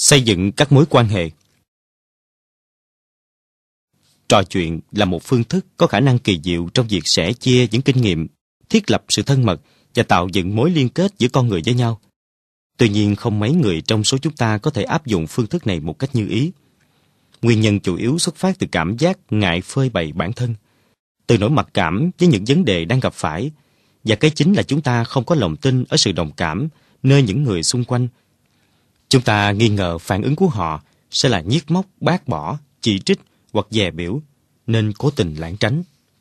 Xây dựng các mối quan hệ. Trò chuyện là một phương thức có khả năng kỳ diệu trong việc sẻ chia những kinh nghiệm, thiết lập sự thân mật và tạo dựng mối liên kết giữa con người với nhau. Tuy nhiên, không mấy người trong số chúng ta có thể áp dụng phương thức này một cách như ý. Nguyên nhân chủ yếu xuất phát từ cảm giác ngại phơi bày bản thân, từ nỗi mặc cảm với những vấn đề đang gặp phải, và cái chính là chúng ta không có lòng tin ở sự đồng cảm nơi những người xung quanh. Chúng ta nghi ngờ phản ứng của họ sẽ là nhiếc móc, bác bỏ, chỉ trích hoặc dè bỉu, nên cố tình lảng tránh.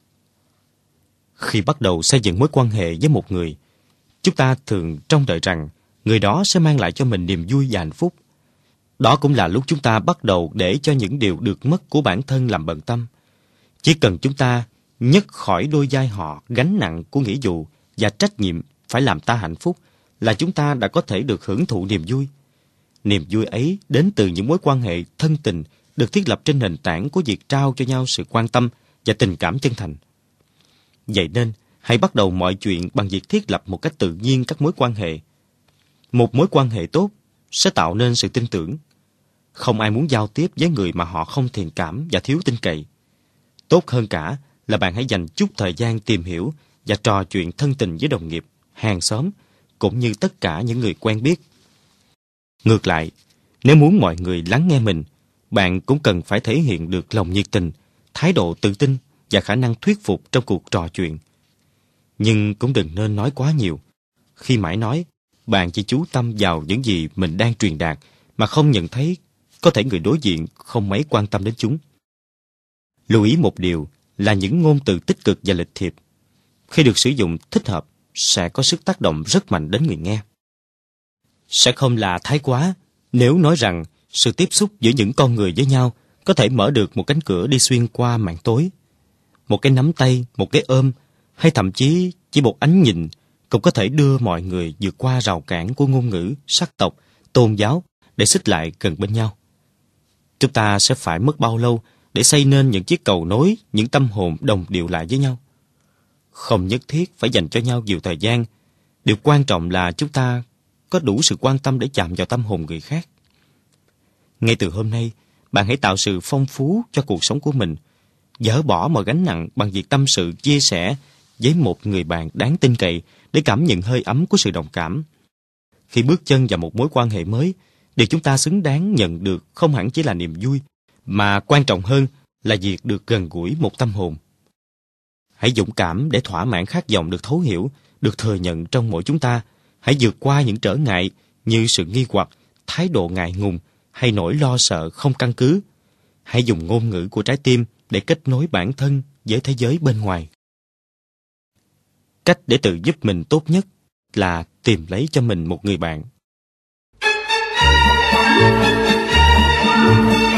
Khi bắt đầu xây dựng mối quan hệ với một người, chúng ta thường trông đợi rằng người đó sẽ mang lại cho mình niềm vui và hạnh phúc. Đó cũng là lúc chúng ta bắt đầu để cho những điều được mất của bản thân làm bận tâm. Chỉ cần chúng ta nhấc khỏi đôi vai họ gánh nặng của nghĩa vụ và trách nhiệm phải làm ta hạnh phúc là chúng ta đã có thể được hưởng thụ niềm vui. Niềm vui ấy đến từ những mối quan hệ thân tình được thiết lập trên nền tảng của việc trao cho nhau sự quan tâm và tình cảm chân thành. Vậy nên, hãy bắt đầu mọi chuyện bằng việc thiết lập một cách tự nhiên các mối quan hệ. Một mối quan hệ tốt sẽ tạo nên sự tin tưởng. Không ai muốn giao tiếp với người mà họ không thiện cảm và thiếu tin cậy. Tốt hơn cả là bạn hãy dành chút thời gian tìm hiểu và trò chuyện thân tình với đồng nghiệp, hàng xóm, cũng như tất cả những người quen biết. Ngược lại, nếu muốn mọi người lắng nghe mình, bạn cũng cần phải thể hiện được lòng nhiệt tình, thái độ tự tin và khả năng thuyết phục trong cuộc trò chuyện. Nhưng cũng đừng nên nói quá nhiều. Khi mãi nói, bạn chỉ chú tâm vào những gì mình đang truyền đạt mà không nhận thấy có thể người đối diện không mấy quan tâm đến chúng. Lưu ý một điều là những ngôn từ tích cực và lịch thiệp, khi được sử dụng thích hợp, sẽ có sức tác động rất mạnh đến người nghe. Sẽ không là thái quá nếu nói rằng sự tiếp xúc giữa những con người với nhau có thể mở được một cánh cửa đi xuyên qua màn tối. Một cái nắm tay, một cái ôm, hay thậm chí chỉ một ánh nhìn cũng có thể đưa mọi người vượt qua rào cản của ngôn ngữ, sắc tộc, tôn giáo để xích lại gần bên nhau. Chúng ta sẽ phải mất bao lâu để xây nên những chiếc cầu nối, những tâm hồn đồng điệu lại với nhau? Không nhất thiết phải dành cho nhau nhiều thời gian. Điều quan trọng là chúng ta có đủ sự quan tâm để chạm vào tâm hồn người khác. Ngay từ hôm nay, bạn hãy tạo sự phong phú cho cuộc sống của mình, dỡ bỏ mọi gánh nặng bằng việc tâm sự chia sẻ với một người bạn đáng tin cậy để cảm nhận hơi ấm của sự đồng cảm. Khi bước chân vào một mối quan hệ mới, điều chúng ta xứng đáng nhận được không hẳn chỉ là niềm vui, mà quan trọng hơn là việc được gần gũi một tâm hồn. Hãy dũng cảm để thỏa mãn khát vọng được thấu hiểu, được thừa nhận trong mỗi chúng ta. Hãy vượt qua những trở ngại như sự nghi hoặc, thái độ ngại ngùng hay nỗi lo sợ không căn cứ. Hãy dùng ngôn ngữ của trái tim để kết nối bản thân với thế giới bên ngoài. Cách để tự giúp mình tốt nhất là tìm lấy cho mình một người bạn.